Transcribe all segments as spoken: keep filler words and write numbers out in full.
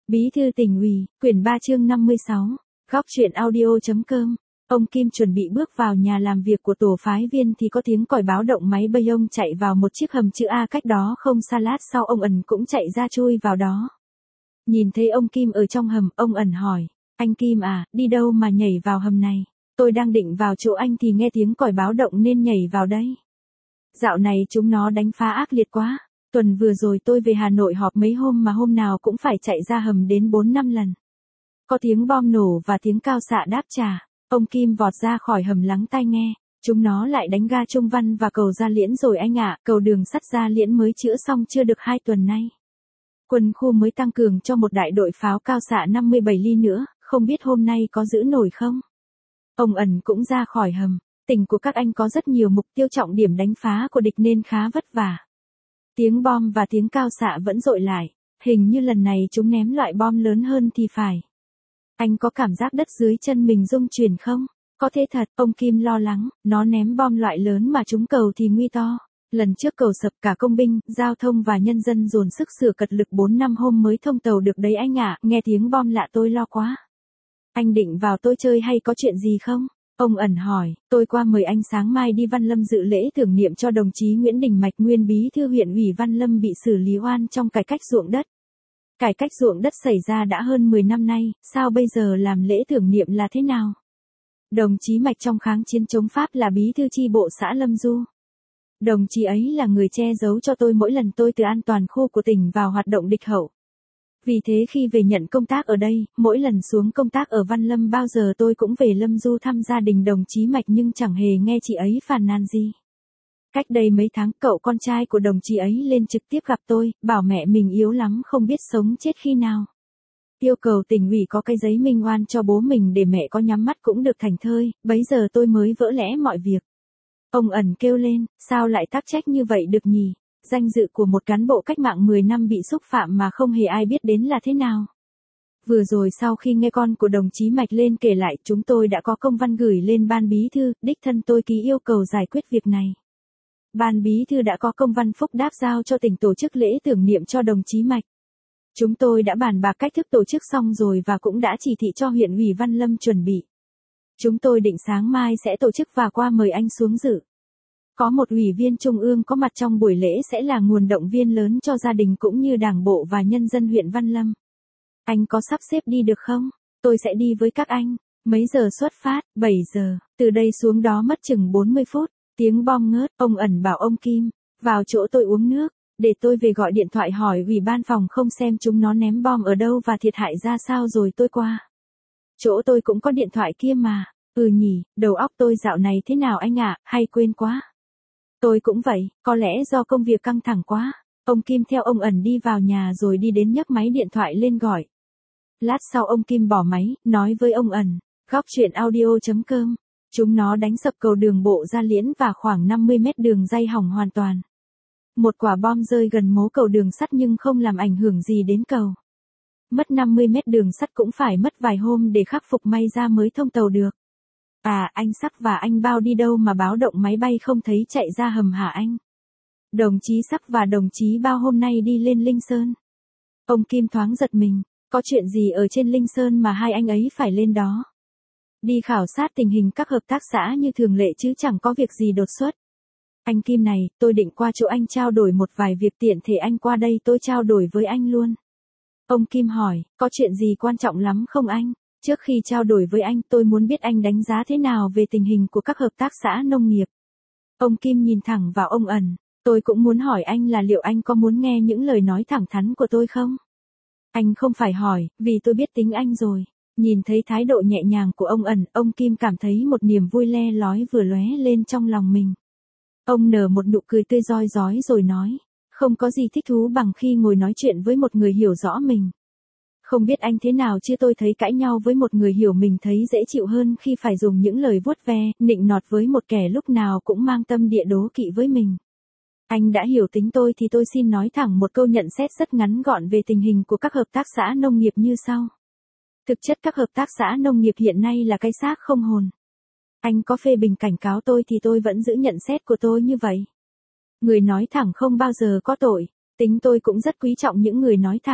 Bí thư tỉnh ủy, quyển ba chương năm mươi sáu, góc truyện audio.com. Ông Kim chuẩn bị bước vào nhà làm việc của tổ phái viên thì có tiếng còi báo động máy bay ông chạy vào một chiếc hầm chữ A cách đó không xa, lát sau ông ẩn cũng chạy ra chui vào đó. Nhìn thấy ông Kim ở trong hầm, ông ẩn hỏi, anh Kim à, đi đâu mà nhảy vào hầm này? Tôi đang định vào chỗ anh thì nghe tiếng còi báo động nên nhảy vào đây. Dạo này chúng nó đánh phá ác liệt quá. Tuần vừa rồi tôi về Hà Nội họp mấy hôm mà hôm nào cũng phải chạy ra hầm đến bốn năm lần. Có tiếng bom nổ và tiếng cao xạ đáp trả. Ông Kim vọt ra khỏi hầm lắng tai nghe. Chúng nó lại đánh ga Trung Văn và cầu Gia Liễn rồi anh ạ, cầu đường sắt Gia Liễn mới chữa xong chưa được hai tuần nay. Quân khu mới tăng cường cho một đại đội pháo cao xạ năm mươi bảy ly nữa, không biết hôm nay có giữ nổi không? Ông ẩn cũng ra khỏi hầm. Tỉnh của các anh có rất nhiều mục tiêu trọng điểm đánh phá của địch nên khá vất vả. Tiếng bom và tiếng cao xạ vẫn dội lại, hình như lần này chúng ném loại bom lớn hơn thì phải. Anh có cảm giác đất dưới chân mình rung chuyển không? Có thế thật, ông Kim lo lắng, nó ném bom loại lớn mà trúng cầu thì nguy to. Lần trước cầu sập cả công binh, giao thông và nhân dân dồn sức sửa cật lực bốn năm hôm mới thông tàu được đấy anh ạ, nghe tiếng bom lạ tôi lo quá. Anh định vào tôi chơi hay có chuyện gì không? Ông ẩn hỏi, tôi qua mời anh sáng mai đi Văn Lâm dự lễ tưởng niệm cho đồng chí Nguyễn Đình Mạch, nguyên bí thư huyện ủy Văn Lâm bị xử lý oan trong cải cách ruộng đất. Cải cách ruộng đất xảy ra đã hơn mười năm nay, sao bây giờ làm lễ tưởng niệm là thế nào? Đồng chí Mạch trong kháng chiến chống Pháp là bí thư chi bộ xã Lâm Du. Đồng chí ấy là người che giấu cho tôi mỗi lần tôi từ an toàn khu của tỉnh vào hoạt động địch hậu. Vì thế khi về nhận công tác ở đây, mỗi lần xuống công tác ở Văn Lâm bao giờ tôi cũng về Lâm Du thăm gia đình đồng chí Mạch nhưng chẳng hề nghe chị ấy phàn nàn gì. Cách đây mấy tháng, cậu con trai của đồng chí ấy lên trực tiếp gặp tôi, bảo mẹ mình yếu lắm không biết sống chết khi nào. Yêu cầu tỉnh ủy có cái giấy minh oan cho bố mình để mẹ có nhắm mắt cũng được thành thơi, bấy giờ tôi mới vỡ lẽ mọi việc. Ông ẩn kêu lên, sao lại tác trách như vậy được nhỉ? Danh dự của một cán bộ cách mạng mười năm bị xúc phạm mà không hề ai biết đến là thế nào. Vừa rồi sau khi nghe con của đồng chí Mạch lên kể lại, chúng tôi đã có công văn gửi lên ban bí thư, đích thân tôi ký yêu cầu giải quyết việc này. Ban bí thư đã có công văn phúc đáp giao cho tỉnh tổ chức lễ tưởng niệm cho đồng chí Mạch. Chúng tôi đã bàn bạc cách thức tổ chức xong rồi và cũng đã chỉ thị cho huyện ủy Văn Lâm chuẩn bị. Chúng tôi định sáng mai sẽ tổ chức và qua mời anh xuống dự. Có một ủy viên trung ương có mặt trong buổi lễ sẽ là nguồn động viên lớn cho gia đình cũng như đảng bộ và nhân dân huyện Văn Lâm. Anh có sắp xếp đi được không? Tôi sẽ đi với các anh. Mấy giờ xuất phát? bảy giờ. Từ đây xuống đó mất chừng bốn mươi phút. Tiếng bom ngớt, ông ẩn bảo ông Kim, vào chỗ tôi uống nước, để tôi về gọi điện thoại hỏi ủy ban phòng không xem chúng nó ném bom ở đâu và thiệt hại ra sao rồi tôi qua. Chỗ tôi cũng có điện thoại kia mà. Ừ nhỉ, đầu óc tôi dạo này thế nào anh ạ, hay quên quá. Tôi cũng vậy, có lẽ do công việc căng thẳng quá. Ông Kim theo ông ẩn đi vào nhà rồi đi đến nhấc máy điện thoại lên gọi. Lát sau ông Kim bỏ máy, nói với ông ẩn, góc truyện audio.com. Chúng nó đánh sập cầu đường bộ Gia Liễn và khoảng năm mươi mét đường ray hỏng hoàn toàn. Một quả bom rơi gần mố cầu đường sắt nhưng không làm ảnh hưởng gì đến cầu. Mất năm mươi mét đường sắt cũng phải mất vài hôm để khắc phục, may ra mới thông tàu được. À, anh Sắc và anh Bao đi đâu mà báo động máy bay không thấy chạy ra hầm hả anh? Đồng chí Sắc và đồng chí Bao hôm nay đi lên Linh Sơn. Ông Kim thoáng giật mình, có chuyện gì ở trên Linh Sơn mà hai anh ấy phải lên đó? Đi khảo sát tình hình các hợp tác xã như thường lệ chứ chẳng có việc gì đột xuất. Anh Kim này, tôi định qua chỗ anh trao đổi một vài việc, tiện thể anh qua đây tôi trao đổi với anh luôn. Ông Kim hỏi, có chuyện gì quan trọng lắm không anh? Trước khi trao đổi với anh tôi muốn biết anh đánh giá thế nào về tình hình của các hợp tác xã nông nghiệp. Ông Kim nhìn thẳng vào ông ẩn, tôi cũng muốn hỏi anh là liệu anh có muốn nghe những lời nói thẳng thắn của tôi không? Anh không phải hỏi, vì tôi biết tính anh rồi. Nhìn thấy thái độ nhẹ nhàng của ông ẩn, ông Kim cảm thấy một niềm vui le lói vừa lóe lên trong lòng mình. Ông nở một nụ cười tươi rói rói rồi nói, không có gì thích thú bằng khi ngồi nói chuyện với một người hiểu rõ mình. Không biết anh thế nào chứ tôi thấy cãi nhau với một người hiểu mình thấy dễ chịu hơn khi phải dùng những lời vuốt ve, nịnh nọt với một kẻ lúc nào cũng mang tâm địa đố kỵ với mình. Anh đã hiểu tính tôi thì tôi xin nói thẳng một câu nhận xét rất ngắn gọn về tình hình của các hợp tác xã nông nghiệp như sau. Thực chất các hợp tác xã nông nghiệp hiện nay là cái xác không hồn. Anh có phê bình cảnh cáo tôi thì tôi vẫn giữ nhận xét của tôi như vậy. Người nói thẳng không bao giờ có tội, tính tôi cũng rất quý trọng những người nói thẳng.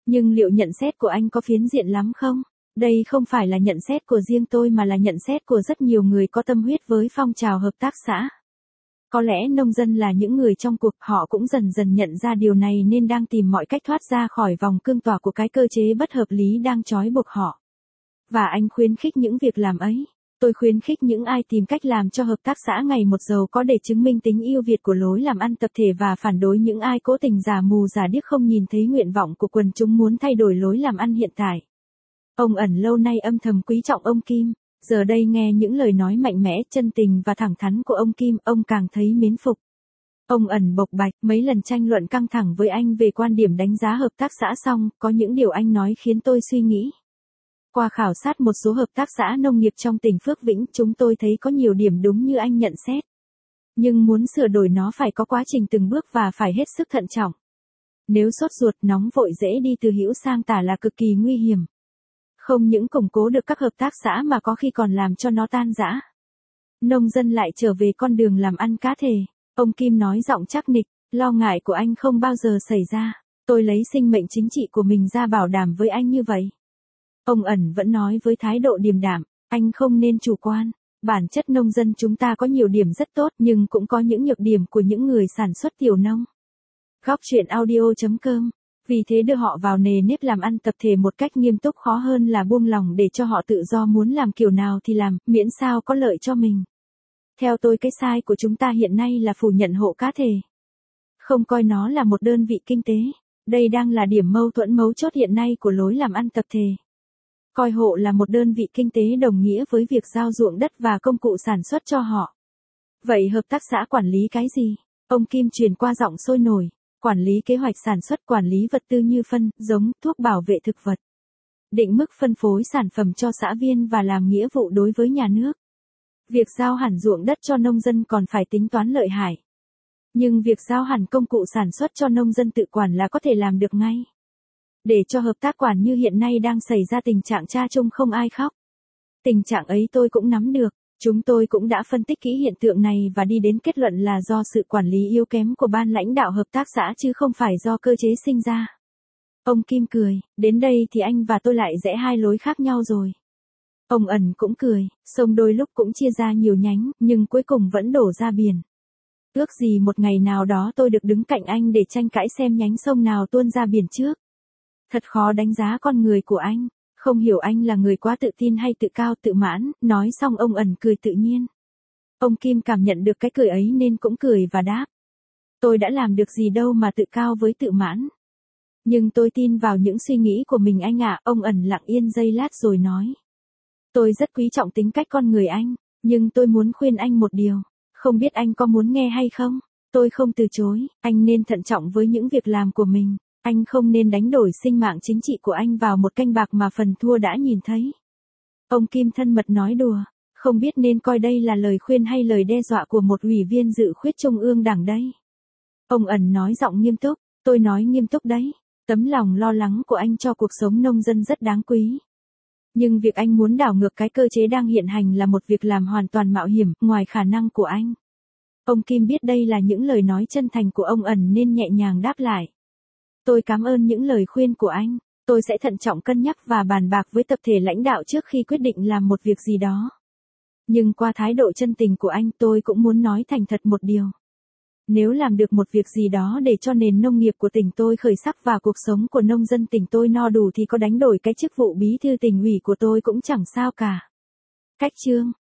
Nhưng liệu nhận xét của anh có phiến diện lắm không? Đây không phải là nhận xét của riêng tôi mà là nhận xét của rất nhiều người có tâm huyết với phong trào hợp tác xã. Có lẽ nông dân là những người trong cuộc, họ cũng dần dần nhận ra điều này nên đang tìm mọi cách thoát ra khỏi vòng cương tỏa của cái cơ chế bất hợp lý đang trói buộc họ. Và anh khuyến khích những việc làm ấy. Tôi khuyến khích những ai tìm cách làm cho hợp tác xã ngày một giàu có để chứng minh tính ưu việt của lối làm ăn tập thể và phản đối những ai cố tình giả mù giả điếc không nhìn thấy nguyện vọng của quần chúng muốn thay đổi lối làm ăn hiện tại. Ông Ẩn lâu nay âm thầm quý trọng ông Kim, giờ đây nghe những lời nói mạnh mẽ, chân tình và thẳng thắn của ông Kim, ông càng thấy mến phục. Ông Ẩn bộc bạch, mấy lần tranh luận căng thẳng với anh về quan điểm đánh giá hợp tác xã xong, có những điều anh nói khiến tôi suy nghĩ. Qua khảo sát một số hợp tác xã nông nghiệp trong tỉnh Phước Vĩnh, chúng tôi thấy có nhiều điểm đúng như anh nhận xét. Nhưng muốn sửa đổi nó phải có quá trình từng bước và phải hết sức thận trọng. Nếu sốt ruột nóng vội dễ đi từ hữu sang tả là cực kỳ nguy hiểm. Không những củng cố được các hợp tác xã mà có khi còn làm cho nó tan rã. Nông dân lại trở về con đường làm ăn cá thể. Ông Kim nói giọng chắc nịch, lo ngại của anh không bao giờ xảy ra. Tôi lấy sinh mệnh chính trị của mình ra bảo đảm với anh như vậy. Ông Ẩn vẫn nói với thái độ điềm đạm, anh không nên chủ quan. Bản chất nông dân chúng ta có nhiều điểm rất tốt nhưng cũng có những nhược điểm của những người sản xuất tiểu nông. Góc chuyện audio chấm com. Vì thế đưa họ vào nề nếp làm ăn tập thể một cách nghiêm túc khó hơn là buông lỏng để cho họ tự do muốn làm kiểu nào thì làm, miễn sao có lợi cho mình. Theo tôi cái sai của chúng ta hiện nay là phủ nhận hộ cá thể. Không coi nó là một đơn vị kinh tế. Đây đang là điểm mâu thuẫn mấu chốt hiện nay của lối làm ăn tập thể. Coi hộ là một đơn vị kinh tế đồng nghĩa với việc giao ruộng đất và công cụ sản xuất cho họ. Vậy hợp tác xã quản lý cái gì? Ông Kim truyền qua giọng sôi nổi. Quản lý kế hoạch sản xuất, quản lý vật tư như phân, giống, thuốc bảo vệ thực vật. Định mức phân phối sản phẩm cho xã viên và làm nghĩa vụ đối với nhà nước. Việc giao hẳn ruộng đất cho nông dân còn phải tính toán lợi hại. Nhưng việc giao hẳn công cụ sản xuất cho nông dân tự quản là có thể làm được ngay. Để cho hợp tác quản như hiện nay đang xảy ra tình trạng cha chung không ai khóc. Tình trạng ấy tôi cũng nắm được. Chúng tôi cũng đã phân tích kỹ hiện tượng này và đi đến kết luận là do sự quản lý yếu kém của ban lãnh đạo hợp tác xã chứ không phải do cơ chế sinh ra. Ông Kim cười, đến đây thì anh và tôi lại rẽ hai lối khác nhau rồi. Ông Ẩn cũng cười, sông đôi lúc cũng chia ra nhiều nhánh, nhưng cuối cùng vẫn đổ ra biển. Ước gì một ngày nào đó tôi được đứng cạnh anh để tranh cãi xem nhánh sông nào tuôn ra biển trước. Thật khó đánh giá con người của anh. Không hiểu anh là người quá tự tin hay tự cao tự mãn, nói xong ông Ẩn cười tự nhiên. Ông Kim cảm nhận được cái cười ấy nên cũng cười và đáp. Tôi đã làm được gì đâu mà tự cao với tự mãn. Nhưng tôi tin vào những suy nghĩ của mình anh ạ. Ông Ẩn lặng yên giây lát rồi nói. Tôi rất quý trọng tính cách con người anh, nhưng tôi muốn khuyên anh một điều. Không biết anh có muốn nghe hay không? Tôi không từ chối, anh nên thận trọng với những việc làm của mình. Anh không nên đánh đổi sinh mạng chính trị của anh vào một canh bạc mà phần thua đã nhìn thấy. Ông Kim thân mật nói đùa, không biết nên coi đây là lời khuyên hay lời đe dọa của một ủy viên dự khuyết Trung ương Đảng đây. Ông Ẩn nói giọng nghiêm túc, tôi nói nghiêm túc đấy. Tấm lòng lo lắng của anh cho cuộc sống nông dân rất đáng quý. Nhưng việc anh muốn đảo ngược cái cơ chế đang hiện hành là một việc làm hoàn toàn mạo hiểm, ngoài khả năng của anh. Ông Kim biết đây là những lời nói chân thành của ông Ẩn nên nhẹ nhàng đáp lại. Tôi cảm ơn những lời khuyên của anh, tôi sẽ thận trọng cân nhắc và bàn bạc với tập thể lãnh đạo trước khi quyết định làm một việc gì đó. Nhưng qua thái độ chân tình của anh tôi cũng muốn nói thành thật một điều. Nếu làm được một việc gì đó để cho nền nông nghiệp của tỉnh tôi khởi sắc và cuộc sống của nông dân tỉnh tôi no đủ thì có đánh đổi cái chức vụ bí thư tỉnh ủy của tôi cũng chẳng sao cả. Cách chương